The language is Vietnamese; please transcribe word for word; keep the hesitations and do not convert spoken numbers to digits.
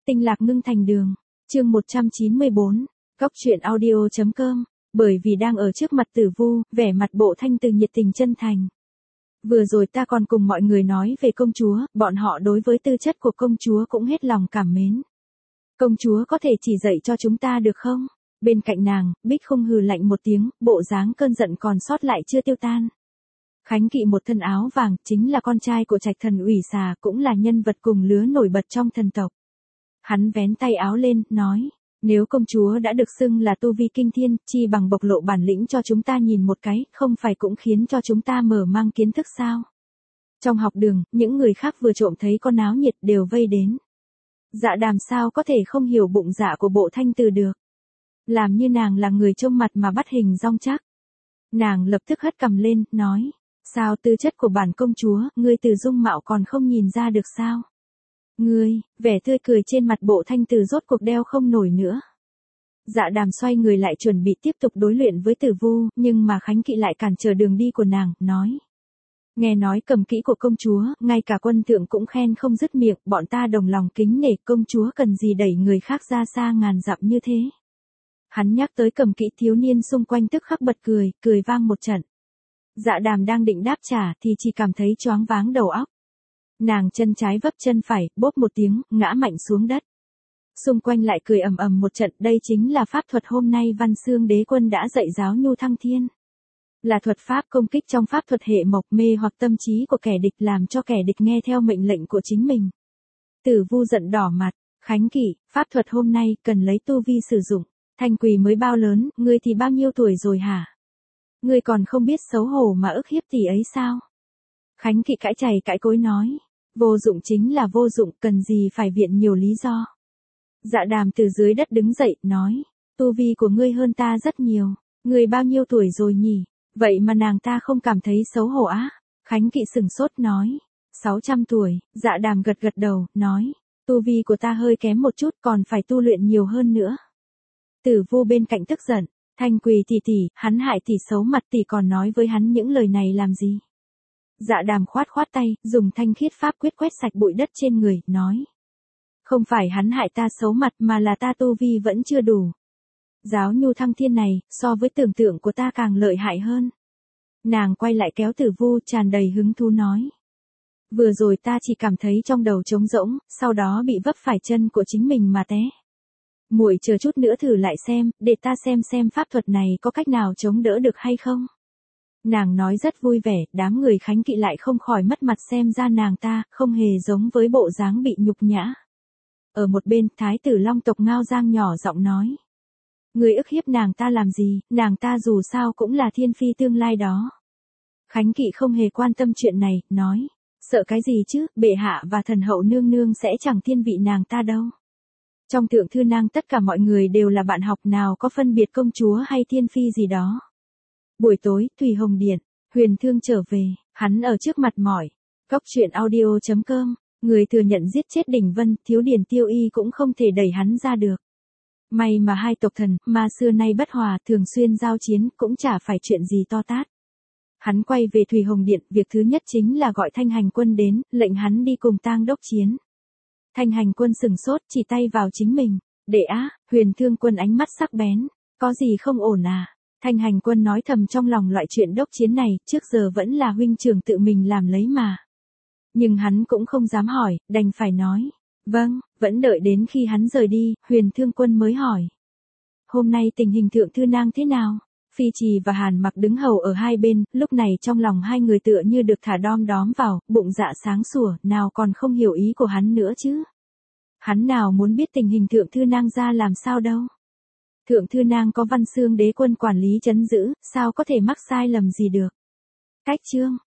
Tinh lạc ngưng thành đường. Chương một trăm chín mươi bốn. Góc truyện audio chấm com. Bởi vì đang ở trước mặt Tử Vu, vẻ mặt Bộ Thanh Từ nhiệt tình chân thành. Vừa rồi ta còn cùng mọi người nói về công chúa, bọn họ đối với tư chất của công chúa cũng hết lòng cảm mến. Công chúa có thể chỉ dạy cho chúng ta được không? Bên cạnh nàng, Bích Khung hừ lạnh một tiếng, bộ dáng cơn giận còn sót lại chưa tiêu tan. Khánh Kỵ một thân áo vàng, chính là con trai của Trạch Thần Ủy Xà, cũng là nhân vật cùng lứa nổi bật trong thần tộc. Hắn vén tay áo lên, nói, nếu công chúa đã được xưng là tu vi kinh thiên, chi bằng bộc lộ bản lĩnh cho chúng ta nhìn một cái, không phải cũng khiến cho chúng ta mở mang kiến thức sao? Trong học đường, những người khác vừa trộm thấy con náo nhiệt đều vây đến. Dạ Đàm sao có thể không hiểu bụng dạ của Bộ Thanh Từ được. Làm như nàng là người trông mặt mà bắt hình dong chắc. Nàng lập tức hất cằm lên, nói, sao tư chất của bản công chúa, ngươi từ dung mạo còn không nhìn ra được sao? Ngươi, vẻ tươi cười trên mặt Bộ Thanh Từ rốt cuộc đeo không nổi nữa. Dạ Đàm xoay người lại chuẩn bị tiếp tục đối luyện với Tử Vu, nhưng mà Khánh Kỵ lại cản trở đường đi của nàng, nói. Nghe nói cầm kỹ của công chúa, ngay cả quân thượng cũng khen không dứt miệng, bọn ta đồng lòng kính nể, công chúa cần gì đẩy người khác ra xa ngàn dặm như thế. Hắn nhắc tới cầm kỹ, thiếu niên xung quanh tức khắc bật cười, cười vang một trận. Dạ Đàm đang định đáp trả thì chỉ cảm thấy choáng váng đầu óc. Nàng chân trái vấp chân phải, bốp một tiếng, ngã mạnh xuống đất. Xung quanh lại cười ầm ầm một trận, đây chính là pháp thuật hôm nay Văn Xương Đế Quân đã dạy giáo Nhu Thăng Thiên. Là thuật pháp công kích trong pháp thuật hệ mộc, mê hoặc tâm trí của kẻ địch, làm cho kẻ địch nghe theo mệnh lệnh của chính mình. Tử Vu giận đỏ mặt, Khánh Kỵ, pháp thuật hôm nay cần lấy tu vi sử dụng. Thanh Quỳ mới bao lớn, ngươi thì bao nhiêu tuổi rồi hả? Ngươi còn không biết xấu hổ mà ức hiếp tỷ ấy sao? Khánh Kỵ cãi chày cãi cối nói, vô dụng chính là vô dụng, cần gì phải viện nhiều lý do. Dạ Đàm từ dưới đất đứng dậy, nói, tu vi của ngươi hơn ta rất nhiều, ngươi bao nhiêu tuổi rồi nhỉ? Vậy mà nàng ta không cảm thấy xấu hổ á? Khánh Kỵ sừng sốt nói, sáu trăm tuổi, Dạ Đàm gật gật đầu, nói, tu vi của ta hơi kém một chút, còn phải tu luyện nhiều hơn nữa. Tử Vu bên cạnh tức giận, Thanh Quỳ tỷ tỷ, hắn hại tỷ xấu mặt, tỷ còn nói với hắn những lời này làm gì? Dạ Đàm khoát khoát tay, dùng thanh khiết pháp quyết quét sạch bụi đất trên người, nói. Không phải hắn hại ta xấu mặt mà là ta tu vi vẫn chưa đủ. Giáo Nhu Thăng Thiên này, so với tưởng tượng của ta càng lợi hại hơn. Nàng quay lại kéo Tử Vu, tràn đầy hứng thú nói. Vừa rồi ta chỉ cảm thấy trong đầu trống rỗng, sau đó bị vấp phải chân của chính mình mà té. Muội chờ chút nữa thử lại xem, để ta xem xem pháp thuật này có cách nào chống đỡ được hay không. Nàng nói rất vui vẻ, đám người Khánh Kỵ lại không khỏi mất mặt, xem ra nàng ta không hề giống với bộ dáng bị nhục nhã. Ở một bên, Thái tử Long tộc Ngao Giang nhỏ giọng nói. Người ức hiếp nàng ta làm gì, nàng ta dù sao cũng là thiên phi tương lai đó. Khánh Kỵ không hề quan tâm chuyện này, nói. Sợ cái gì chứ, bệ hạ và thần hậu nương nương sẽ chẳng thiên vị nàng ta đâu. Trong Thượng Thư Nang tất cả mọi người đều là bạn học, nào có phân biệt công chúa hay thiên phi gì đó. Buổi tối, Thủy Hồng Điện, Huyền Thương trở về, hắn ở trước mặt mỏi. Góc truyện audio chấm com, người thừa nhận giết chết Đỉnh Vân, Thiếu Điền Tiêu Y cũng không thể đẩy hắn ra được. May mà hai tộc thần, mà xưa nay bất hòa, thường xuyên giao chiến, cũng chả phải chuyện gì to tát. Hắn quay về Thủy Hồng Điện, việc thứ nhất chính là gọi Thanh Hành Quân đến, lệnh hắn đi cùng Tang đốc chiến. Thanh Hành Quân sừng sốt, chỉ tay vào chính mình. Đệ á, Huyền Thương Quân ánh mắt sắc bén. Có gì không ổn à? Thanh Hành Quân nói thầm trong lòng, loại chuyện đốc chiến này, trước giờ vẫn là huynh trưởng tự mình làm lấy mà. Nhưng hắn cũng không dám hỏi, đành phải nói. Vâng, vẫn đợi đến khi hắn rời đi, Huyền Thương Quân mới hỏi. Hôm nay tình hình Thượng Thư Nang thế nào? Phi Trì và Hàn Mặc đứng hầu ở hai bên, lúc này trong lòng hai người tựa như được thả đom đóm vào, bụng dạ sáng sủa, nào còn không hiểu ý của hắn nữa chứ. Hắn nào muốn biết tình hình Thượng Thư Nang ra làm sao đâu. Thượng Thư Nang có Văn Xương Đế Quân quản lý trấn giữ, sao có thể mắc sai lầm gì được. Cách chương